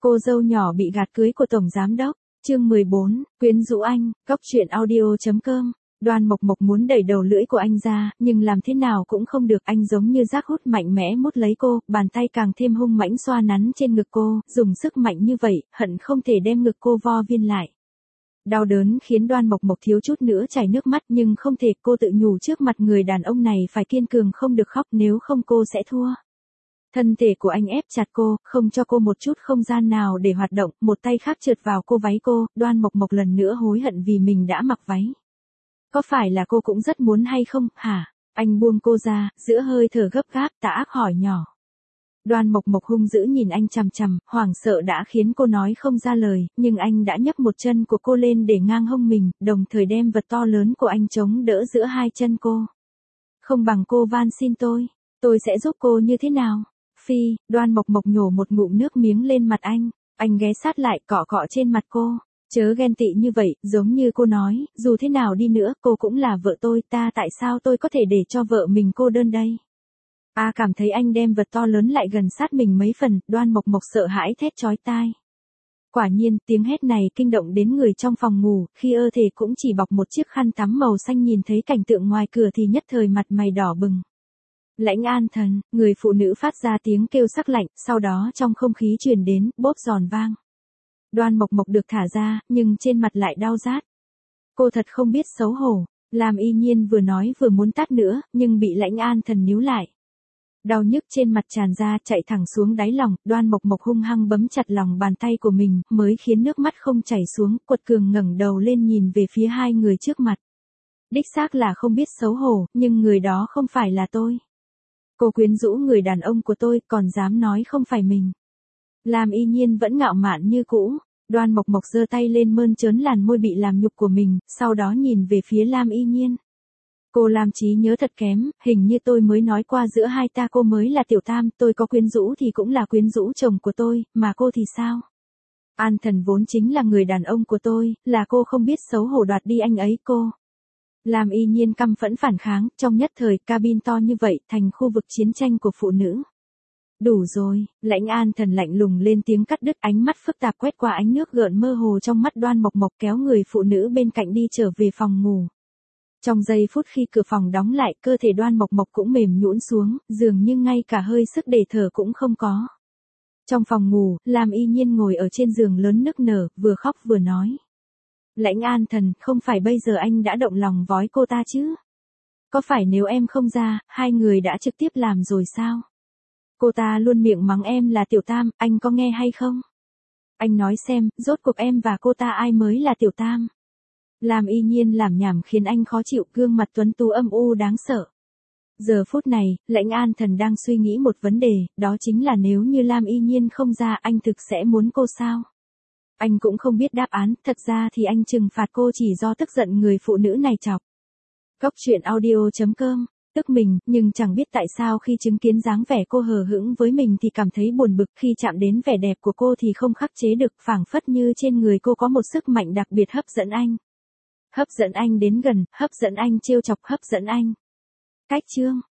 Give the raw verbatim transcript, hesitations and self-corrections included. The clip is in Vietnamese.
Cô dâu nhỏ bị gạt cưới của tổng giám đốc, chương mười bốn, quyến rũ anh, góc truyện audio chấm com. Đoan Mộc Mộc muốn đẩy đầu lưỡi của anh ra, nhưng làm thế nào cũng không được, anh giống như rác hút mạnh mẽ mút lấy cô, bàn tay càng thêm hung mãnh xoa nắn trên ngực cô, dùng sức mạnh như vậy, hận không thể đem ngực cô vo viên lại. Đau đớn khiến Đoan Mộc Mộc thiếu chút nữa chảy nước mắt, nhưng không thể, cô tự nhủ trước mặt người đàn ông này phải kiên cường, không được khóc, nếu không cô sẽ thua. Thân thể của anh ép chặt cô, không cho cô một chút không gian nào để hoạt động, một tay khác trượt vào cô váy cô, Đoan Mộc Mộc lần nữa hối hận vì mình đã mặc váy. Có phải là cô cũng rất muốn hay không, hả? Anh buông cô ra, giữa hơi thở gấp gáp, tà ác hỏi nhỏ. Đoan Mộc Mộc hung dữ nhìn anh chằm chằm, hoảng sợ đã khiến cô nói không ra lời, nhưng anh đã nhấc một chân của cô lên để ngang hông mình, đồng thời đem vật to lớn của anh chống đỡ giữa hai chân cô. Không bằng cô van xin tôi, tôi sẽ giúp cô như thế nào? Phi, Đoan Mộc Mộc nhổ một ngụm nước miếng lên mặt anh, anh ghé sát lại cọ cọ trên mặt cô. Chớ ghen tị như vậy, giống như cô nói, dù thế nào đi nữa, cô cũng là vợ tôi, ta tại sao tôi có thể để cho vợ mình cô đơn đây? A à, cảm thấy anh đem vật to lớn lại gần sát mình mấy phần, Đoan Mộc Mộc sợ hãi thét chói tai. Quả nhiên, tiếng hét này kinh động đến người trong phòng ngủ, khi ơ thể cũng chỉ bọc một chiếc khăn tắm màu xanh nhìn thấy cảnh tượng ngoài cửa thì nhất thời mặt mày đỏ bừng. Lãnh An Thần, người phụ nữ phát ra tiếng kêu sắc lạnh, sau đó trong không khí truyền đến, bốp giòn vang. Đoan Mộc Mộc được thả ra, nhưng trên mặt lại đau rát. Cô thật không biết xấu hổ, Lam Y Nhiên vừa nói vừa muốn tát nữa, nhưng bị Lãnh An Thần níu lại. Đau nhức trên mặt tràn ra chạy thẳng xuống đáy lòng, Đoan Mộc Mộc hung hăng bấm chặt lòng bàn tay của mình, mới khiến nước mắt không chảy xuống, quật cường ngẩng đầu lên nhìn về phía hai người trước mặt. Đích xác là không biết xấu hổ, nhưng người đó không phải là tôi. Cô quyến rũ người đàn ông của tôi, còn dám nói không phải mình. Lam Y Nhiên vẫn ngạo mạn như cũ, Đoan Mộc Mộc giơ tay lên mơn trớn làn môi bị làm nhục của mình, sau đó nhìn về phía Lam Y Nhiên. Cô Lam trí nhớ thật kém, hình như tôi mới nói qua giữa hai ta cô mới là tiểu tam, tôi có quyến rũ thì cũng là quyến rũ chồng của tôi, mà cô thì sao? An Thần vốn chính là người đàn ông của tôi, là cô không biết xấu hổ đoạt đi anh ấy cô. Lam Y Nhiên căm phẫn phản kháng, trong nhất thời, cabin to như vậy, thành khu vực chiến tranh của phụ nữ. Đủ rồi, Lãnh An Thần lạnh lùng lên tiếng cắt đứt, ánh mắt phức tạp quét qua ánh nước gợn mơ hồ trong mắt Đoan Mộc Mộc, kéo người phụ nữ bên cạnh đi trở về phòng ngủ. Trong giây phút khi cửa phòng đóng lại, cơ thể Đoan Mộc Mộc cũng mềm nhũn xuống, dường như ngay cả hơi sức để thở cũng không có. Trong phòng ngủ, Lam Y Nhiên ngồi ở trên giường lớn nức nở, vừa khóc vừa nói. Lãnh An Thần, không phải bây giờ anh đã động lòng vói cô ta chứ? Có phải nếu em không ra, hai người đã trực tiếp làm rồi sao? Cô ta luôn miệng mắng em là tiểu tam, anh có nghe hay không? Anh nói xem, rốt cuộc em và cô ta ai mới là tiểu tam? Lam Y Nhiên làm nhảm khiến anh khó chịu, gương mặt tuấn tú âm u đáng sợ. Giờ phút này, Lãnh An Thần đang suy nghĩ một vấn đề, đó chính là nếu như Lam Y Nhiên không ra, anh thực sẽ muốn cô sao? Anh cũng không biết đáp án, thật ra thì anh trừng phạt cô chỉ do tức giận người phụ nữ này chọc. Góc truyện audio chấm com, tức mình, nhưng chẳng biết tại sao khi chứng kiến dáng vẻ cô hờ hững với mình thì cảm thấy buồn bực, khi chạm đến vẻ đẹp của cô thì không khắc chế được, phảng phất như trên người cô có một sức mạnh đặc biệt hấp dẫn anh. Hấp dẫn anh đến gần, hấp dẫn anh trêu chọc, hấp dẫn anh. Cách chương